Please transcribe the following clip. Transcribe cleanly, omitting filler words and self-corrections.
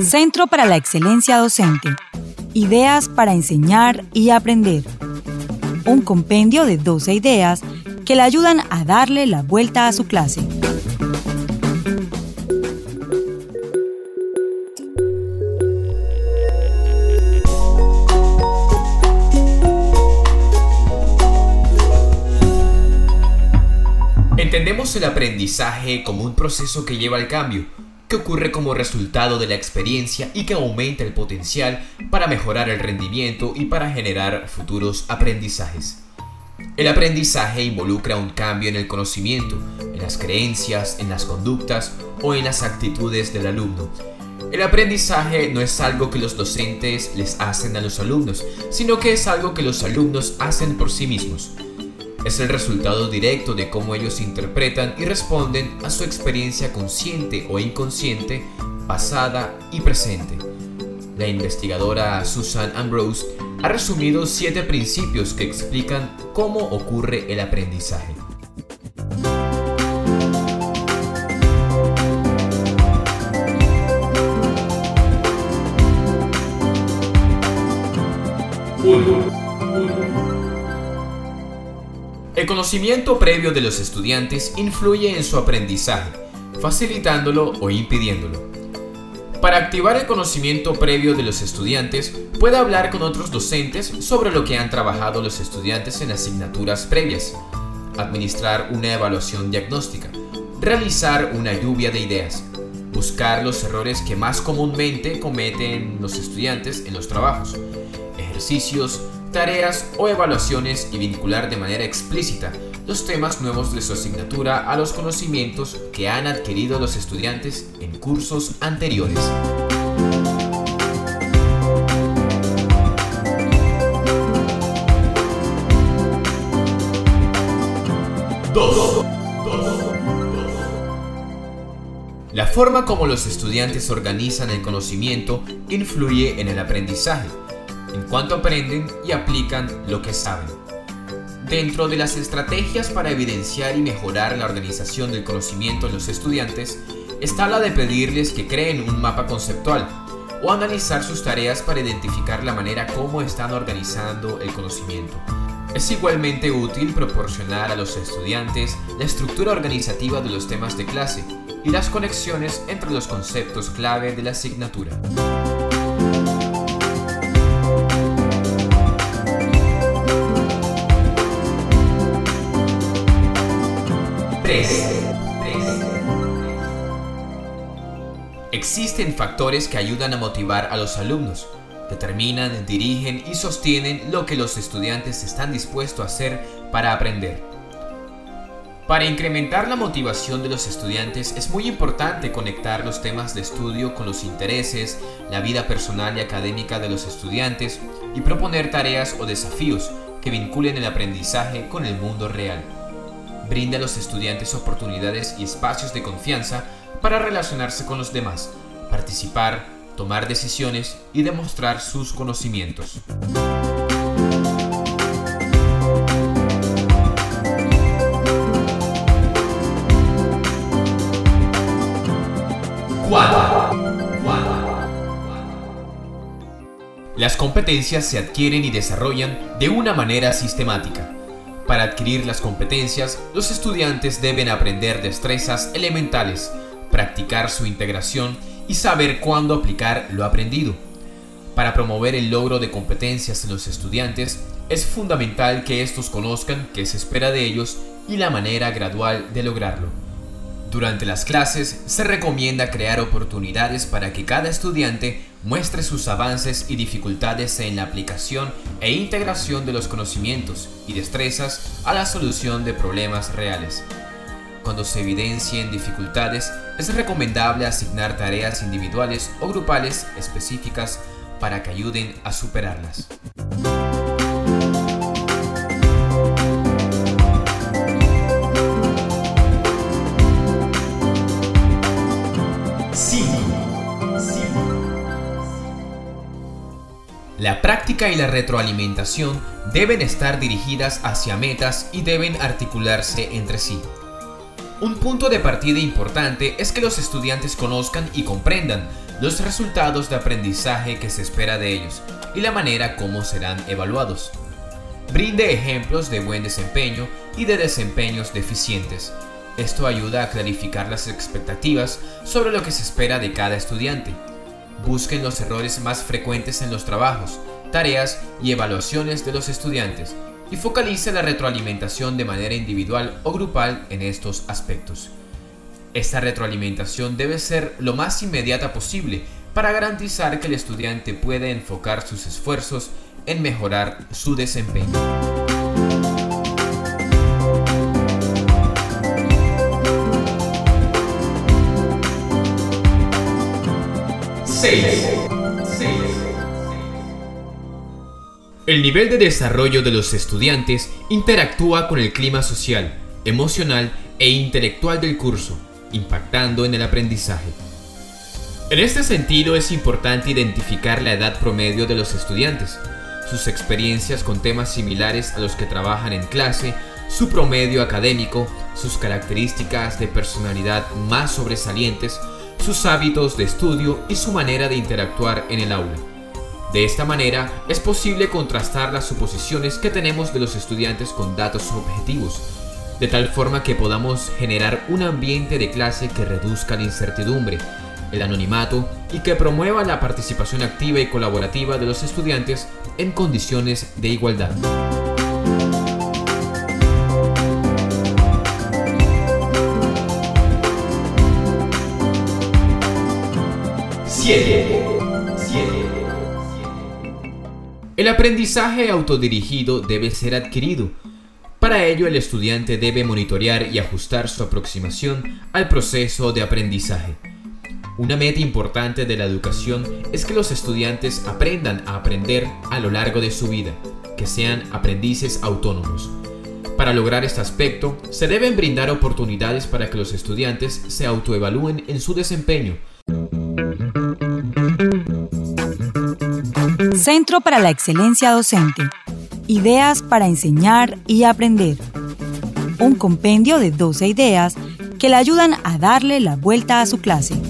Centro para la Excelencia Docente. Ideas para enseñar y aprender. Un compendio de 12 ideas que le ayudan a darle la vuelta a su clase. Entendemos el aprendizaje como un proceso que lleva al cambio, que ocurre como resultado de la experiencia y que aumenta el potencial para mejorar el rendimiento y para generar futuros aprendizajes. El aprendizaje involucra un cambio en el conocimiento, en las creencias, en las conductas o en las actitudes del alumno. El aprendizaje no es algo que los docentes les hacen a los alumnos, sino que es algo que los alumnos hacen por sí mismos. Es el resultado directo de cómo ellos interpretan y responden a su experiencia consciente o inconsciente, pasada y presente. La investigadora Susan Ambrose ha resumido 7 principios que explican cómo ocurre el aprendizaje. El conocimiento previo de los estudiantes influye en su aprendizaje, facilitándolo o impidiéndolo. Para activar el conocimiento previo de los estudiantes, puede hablar con otros docentes sobre lo que han trabajado los estudiantes en asignaturas previas, administrar una evaluación diagnóstica, realizar una lluvia de ideas, buscar los errores que más comúnmente cometen los estudiantes en los trabajos, ejercicios, tareas o evaluaciones y vincular de manera explícita los temas nuevos de su asignatura a los conocimientos que han adquirido los estudiantes en cursos anteriores. La forma como los estudiantes organizan el conocimiento influye en el aprendizaje, en cuanto aprenden y aplican lo que saben. Dentro de las estrategias para evidenciar y mejorar la organización del conocimiento en los estudiantes está la de pedirles que creen un mapa conceptual o analizar sus tareas para identificar la manera como están organizando el conocimiento. Es igualmente útil proporcionar a los estudiantes la estructura organizativa de los temas de clase y las conexiones entre los conceptos clave de la asignatura. Existen factores que ayudan a motivar a los alumnos, determinan, dirigen y sostienen lo que los estudiantes están dispuestos a hacer para aprender. Para incrementar la motivación de los estudiantes es muy importante conectar los temas de estudio con los intereses, la vida personal y académica de los estudiantes y proponer tareas o desafíos que vinculen el aprendizaje con el mundo real. Brinda a los estudiantes oportunidades y espacios de confianza para relacionarse con los demás, participar, tomar decisiones y demostrar sus conocimientos. Las competencias se adquieren y desarrollan de una manera sistemática. Para adquirir las competencias, los estudiantes deben aprender destrezas elementales, practicar su integración y saber cuándo aplicar lo aprendido. Para promover el logro de competencias en los estudiantes, es fundamental que estos conozcan qué se espera de ellos y la manera gradual de lograrlo. Durante las clases, se recomienda crear oportunidades para que cada estudiante muestre sus avances y dificultades en la aplicación e integración de los conocimientos y destrezas a la solución de problemas reales. Cuando se evidencien dificultades, es recomendable asignar tareas individuales o grupales específicas para que ayuden a superarlas. La práctica y la retroalimentación deben estar dirigidas hacia metas y deben articularse entre sí. Un punto de partida importante es que los estudiantes conozcan y comprendan los resultados de aprendizaje que se espera de ellos y la manera como serán evaluados. Brinde ejemplos de buen desempeño y de desempeños deficientes. Esto ayuda a clarificar las expectativas sobre lo que se espera de cada estudiante. Busquen los errores más frecuentes en los trabajos, tareas y evaluaciones de los estudiantes y focalice la retroalimentación de manera individual o grupal en estos aspectos. Esta retroalimentación debe ser lo más inmediata posible para garantizar que el estudiante pueda enfocar sus esfuerzos en mejorar su desempeño. 6. El nivel de desarrollo de los estudiantes interactúa con el clima social, emocional e intelectual del curso, impactando en el aprendizaje. En este sentido, es importante identificar la edad promedio de los estudiantes, sus experiencias con temas similares a los que trabajan en clase, su promedio académico, sus características de personalidad más sobresalientes, sus hábitos de estudio y su manera de interactuar en el aula. De esta manera, es posible contrastar las suposiciones que tenemos de los estudiantes con datos objetivos, de tal forma que podamos generar un ambiente de clase que reduzca la incertidumbre, el anonimato y que promueva la participación activa y colaborativa de los estudiantes en condiciones de igualdad. 7. El aprendizaje autodirigido debe ser adquirido. Para ello, el estudiante debe monitorear y ajustar su aproximación al proceso de aprendizaje. Una meta importante de la educación es que los estudiantes aprendan a aprender a lo largo de su vida, que sean aprendices autónomos. Para lograr este aspecto, se deben brindar oportunidades para que los estudiantes se autoevalúen en su desempeño. Centro para la Excelencia Docente. Ideas para enseñar y aprender. Un compendio de 12 ideas que le ayudan a darle la vuelta a su clase.